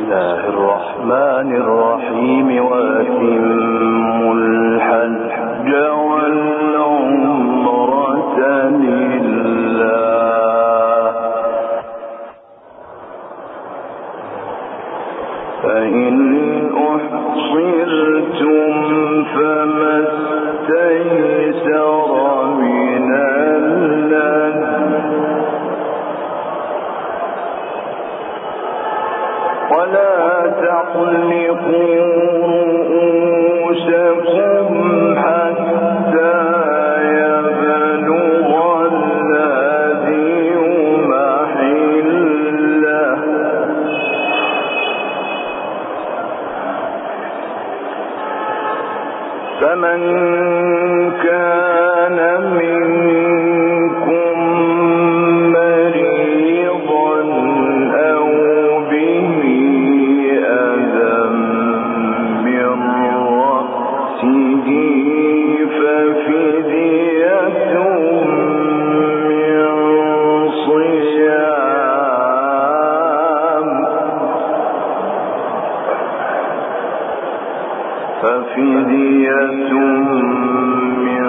الله الرحمن الرحيم وأتموا الحج والعمرة لله فإن أحصرتم فما استيسر من الهدي ولا تحلقوا رؤوسكم حتى يبلغ الهدي محله فمن كان منكم مريضا أو به أذى من رأسه ففدية من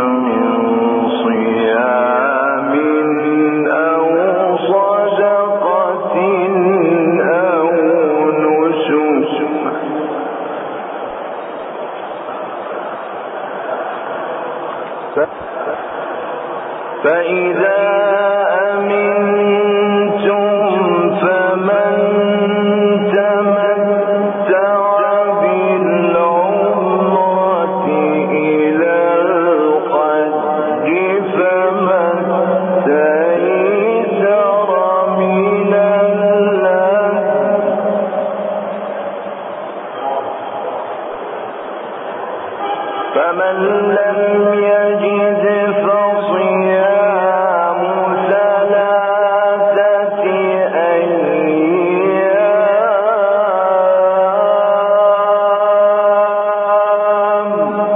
صيام أو صدقة أو نسك فإذا أمنتم فمن فمن لم يجد فصيام ثلاثة أيام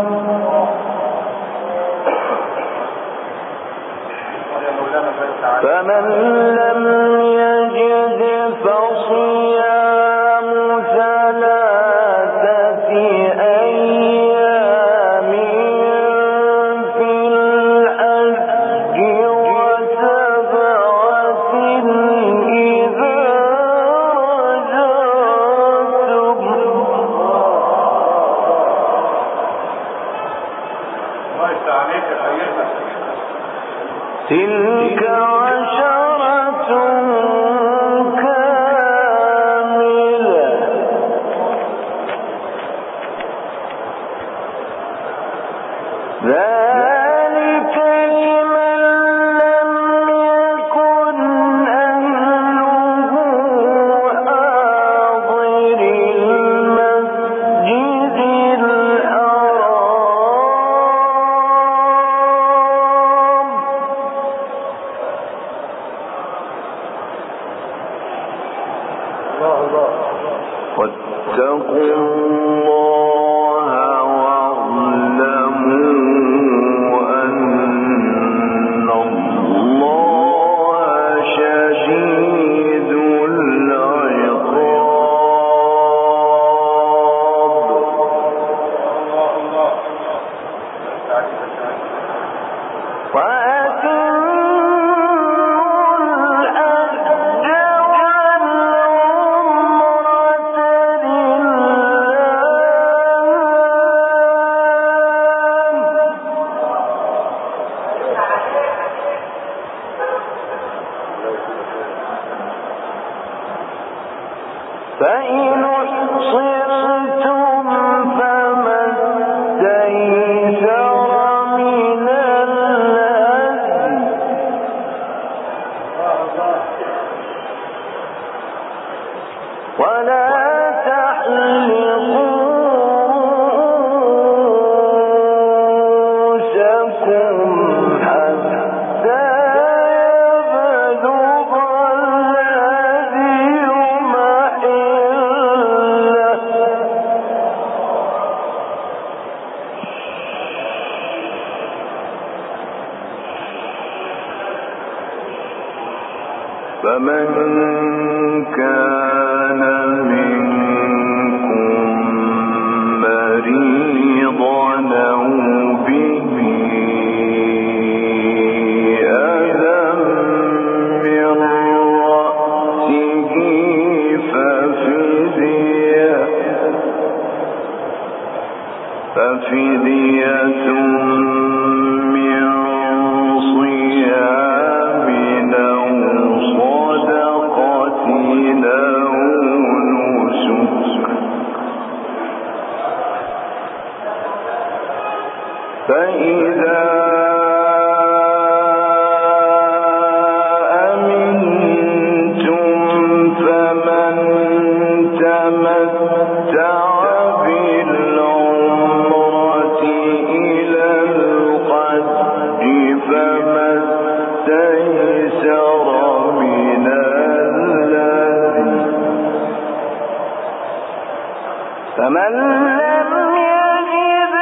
فمن لم يجد فصيام ثلاثة أيام في الحج وسبعة إذا رجعتم تلك عشرة كاملة ذلك لمن لم يكن أهله حاضر المسجد الحرام واتقوا الله واعلموا أن الله شديد فإن أحصرتم فما استيسر من الهدي ولا تحلقوا رؤوسكم حتى يبلغ الهدي محله فمن كان منكم مريضا أو به أذى من رأسه ففدية من صيام أو صدقة أو نسك فإذا أمنتم فمن تمتع بالعمرة إلى الحج فما استيسر من الهدي فمن لم يجد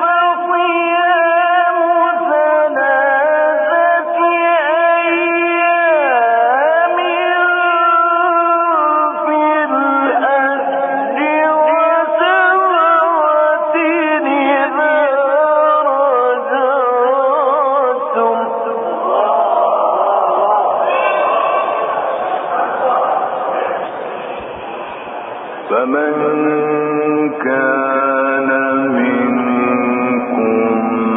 فصيام ثلاثة أيام في الحج وسبعة إذا رجعتم فمن كان منكم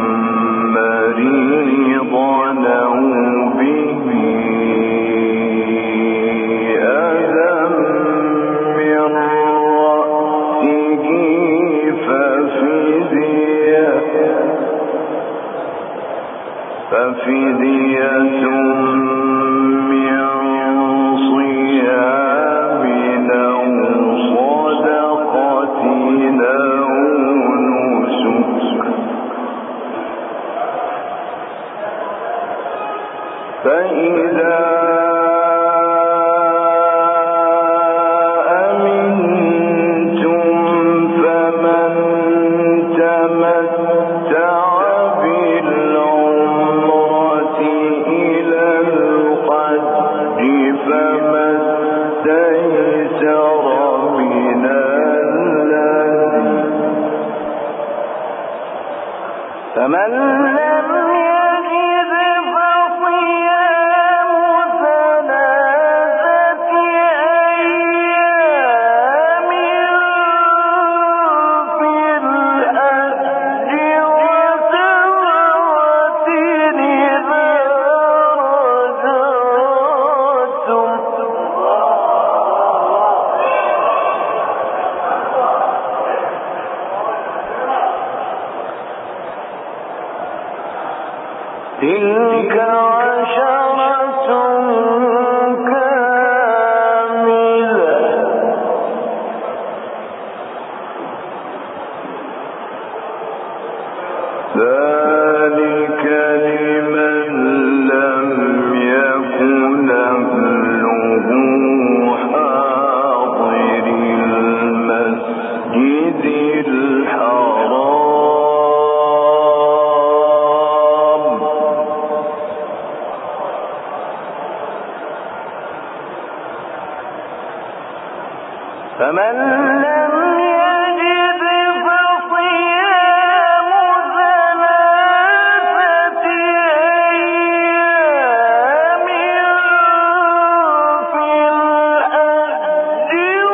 مريضا أو به أذى من رأسه ففدية من صيام أو صدقة أو نسك فإذا أمنتم فمن تمتع بالعمرة إلى الحج فما استيسر من الهدي فمن لم يجد فصيام ثلاثة أيام في الحج وسبعة إذا رجعتم تلك عشرة كاملة ذلك لمن لم يكن أهله حاضر المسجد الحرام فمن لم يجد فصيام ثلاثة أيام في الحج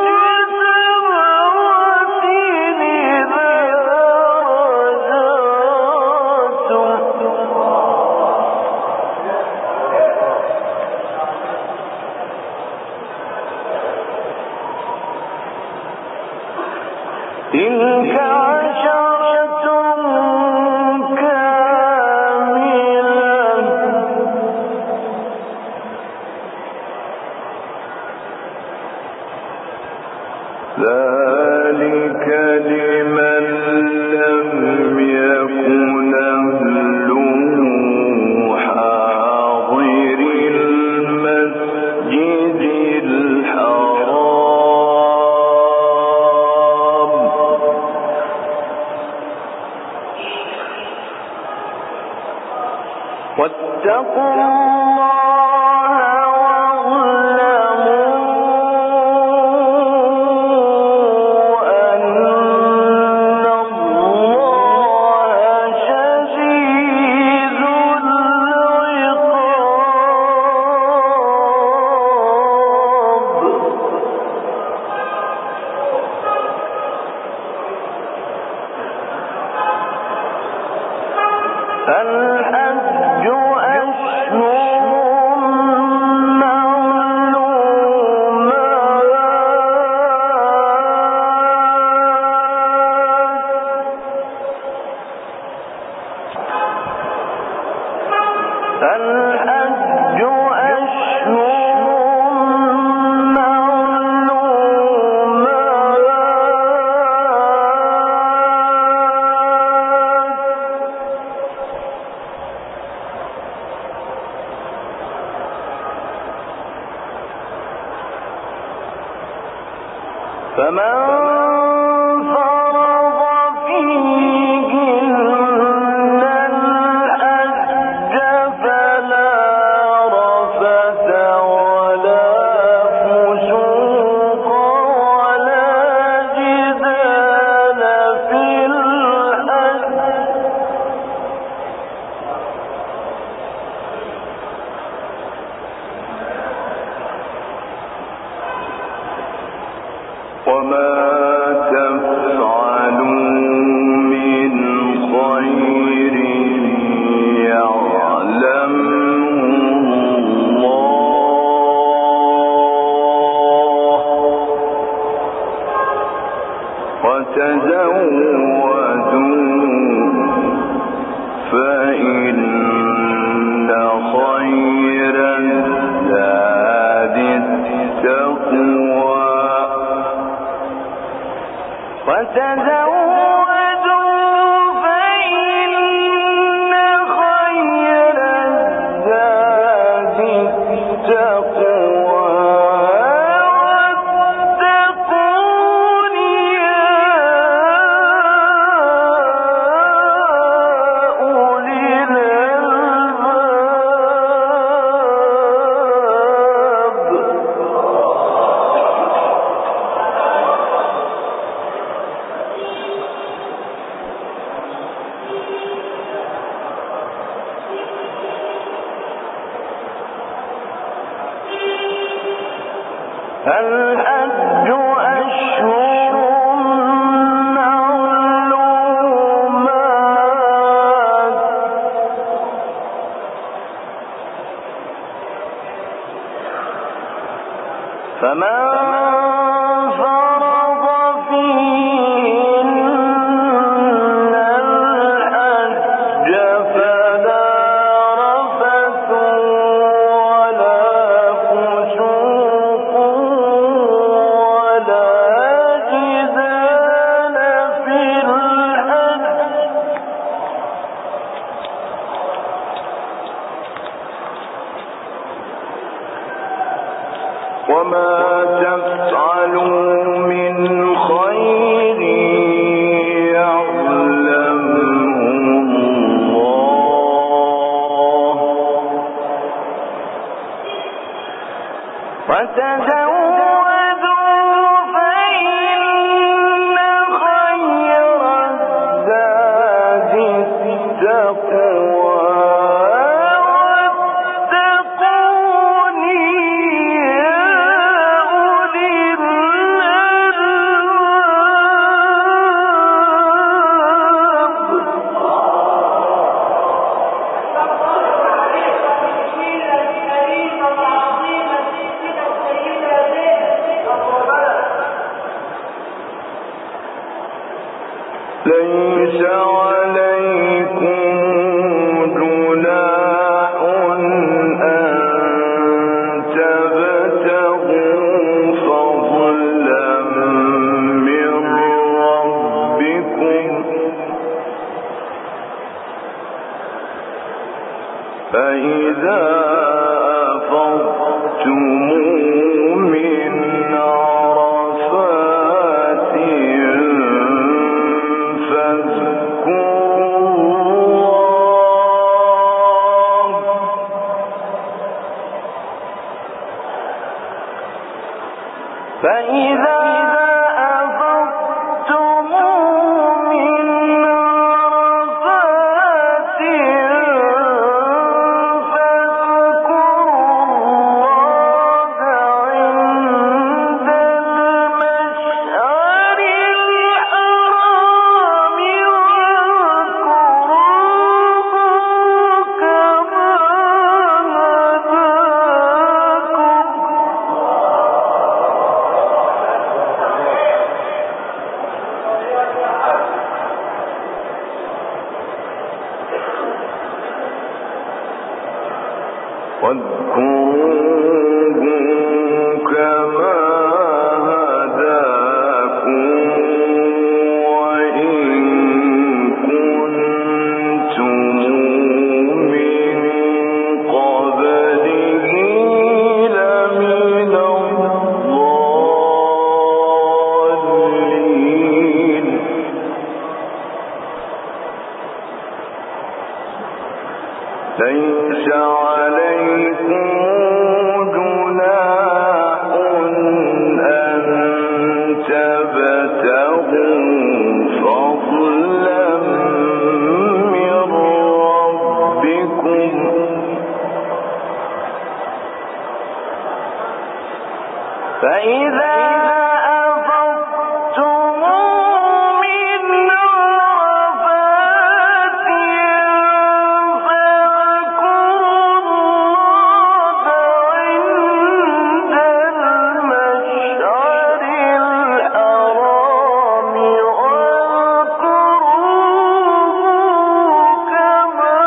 وسبعة إذا رجعتم تلك عشرة كاملة ذلك لمن لم يكن أهله حاضر المسجد الحرام واتقوا الله الحج أشهر معلومات فمن فرض فيهن الحج فلا رفث ولا فسوق ولا جدال في الحج وما تفعلوا من خير يعلمه الله وتزودوا فإن خير الزاد التقوى ليس عليكم جناح أن تبتغوا فضلا من ربكم فإذا أفضتم من عرفات فإذا أفضتم من عرفات فاذكروا الله عند المشعر الحرام واذكروه كما واذكروه كما هداكم وإن كنتم من قبله لمن الضالين فإذا أفضتم من عرفات فاذكروا الله عند المشعر الحرام واذكروه كما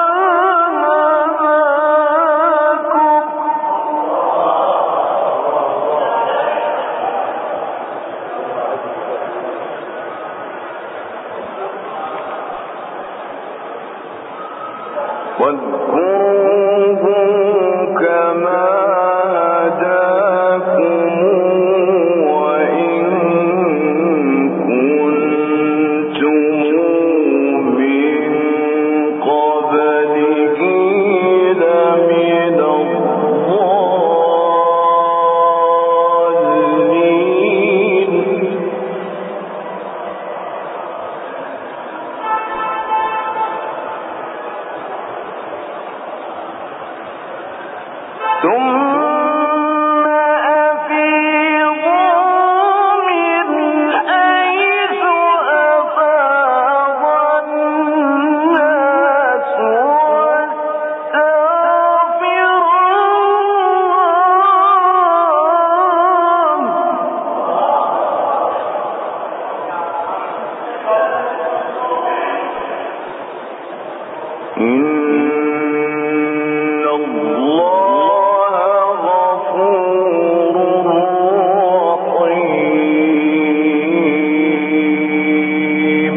واذكروه كما هداكم وإن كنتم من قبله لمن الضالين ثم أفيضوا من حيث أفاض الناس واستغفروا الله إن الله غفور رحيم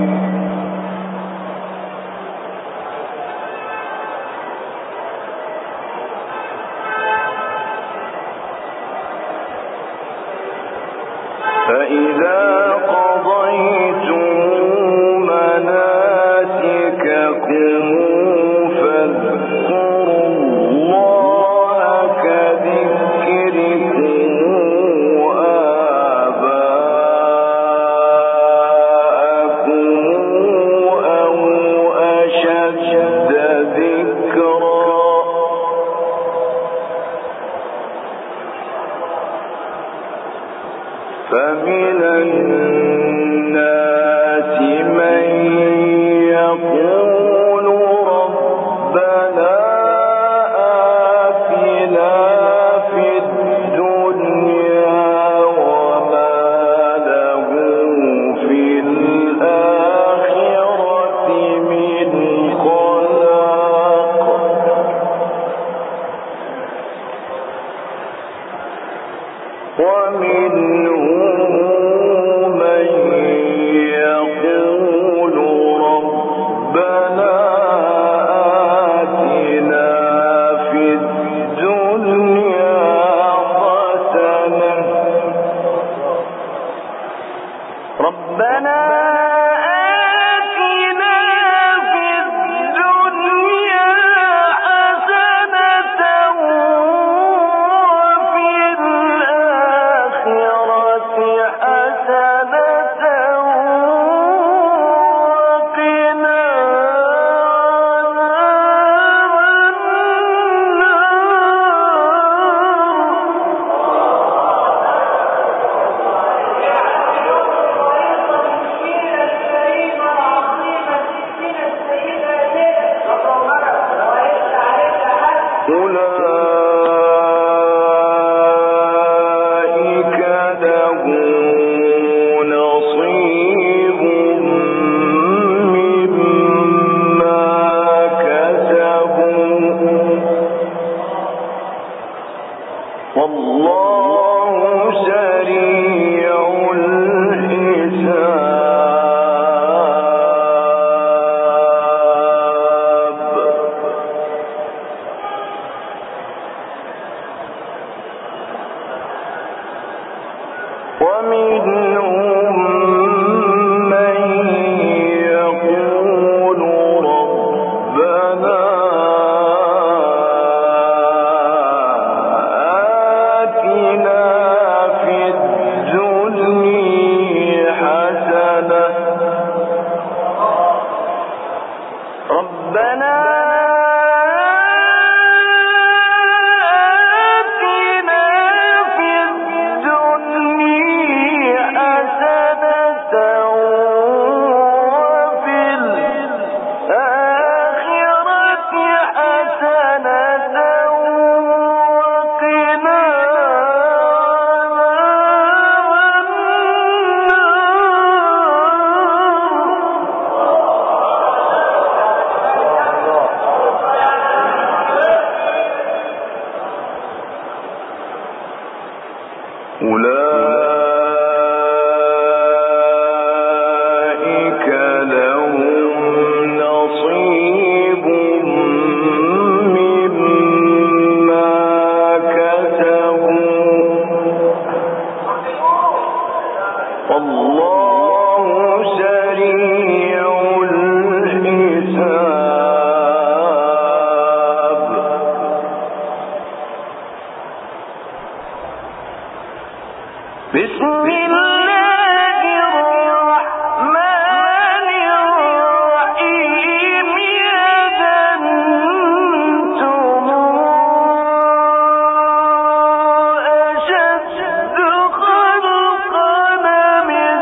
فإذا قضيتم مناسككم فاذكروا الله كذكركم آباءكم أو أشد ذكرا فمن الناس من يقول ربنا آتنا في الدنيا وما له في الآخرة من خلاق ومنهم من يقول ربنا آتنا في الدنيا حسنة ربنا آتنا في الدنيا حسنة وفي الآخرة حسنة وقنا أولئك لهم نصيب مما كسبوا والله سريع الحساب ومنهم من يقول ربنا آتنا في الدنيا حسنة ربنا آتنا في الدنيا أولئك لهم نصيب مما كسبوا والله سريع الحساب. بسم الله الرحمن الرحيم إذا أنتم أشد خلقا من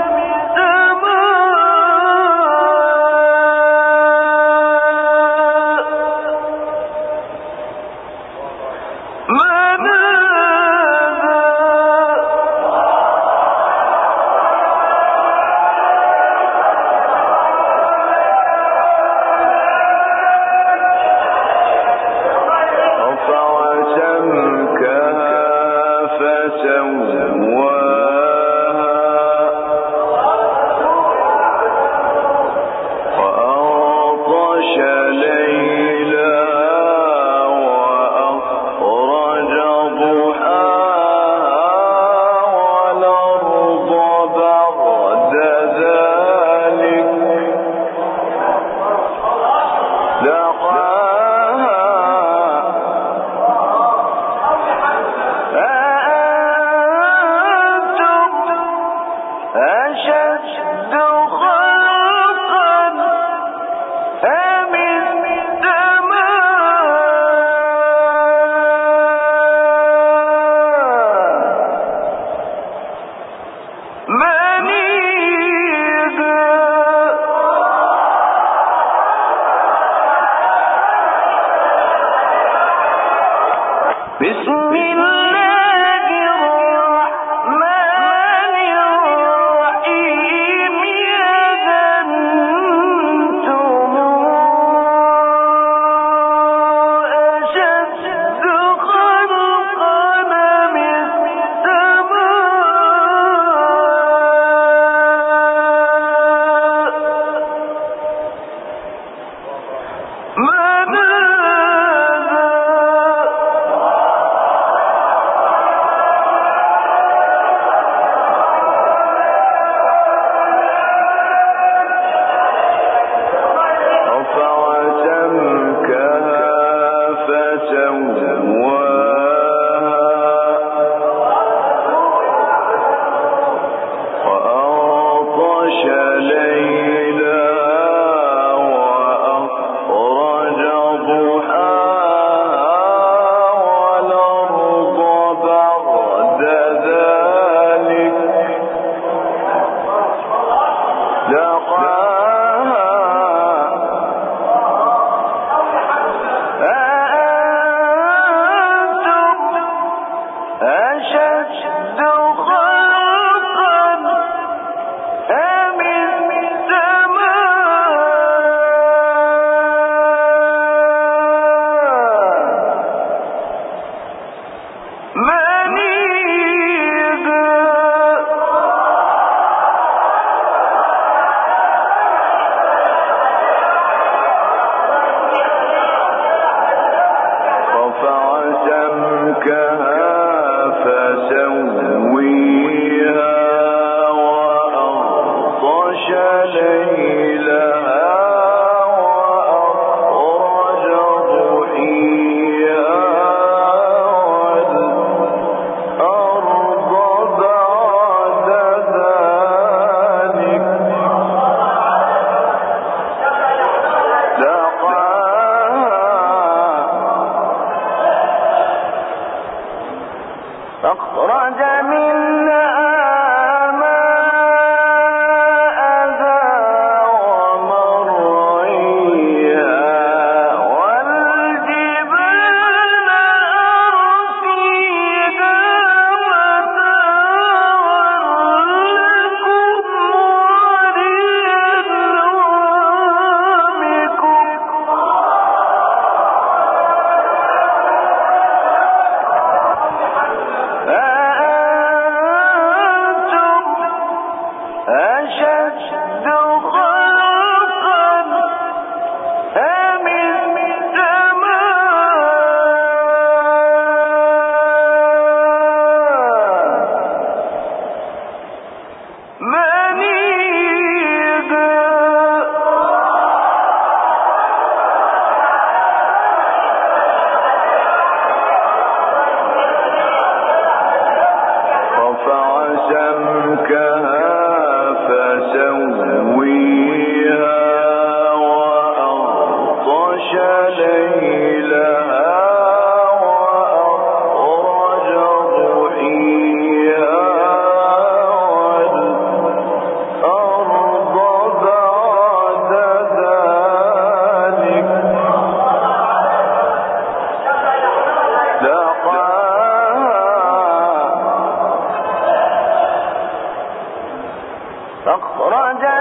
أخرج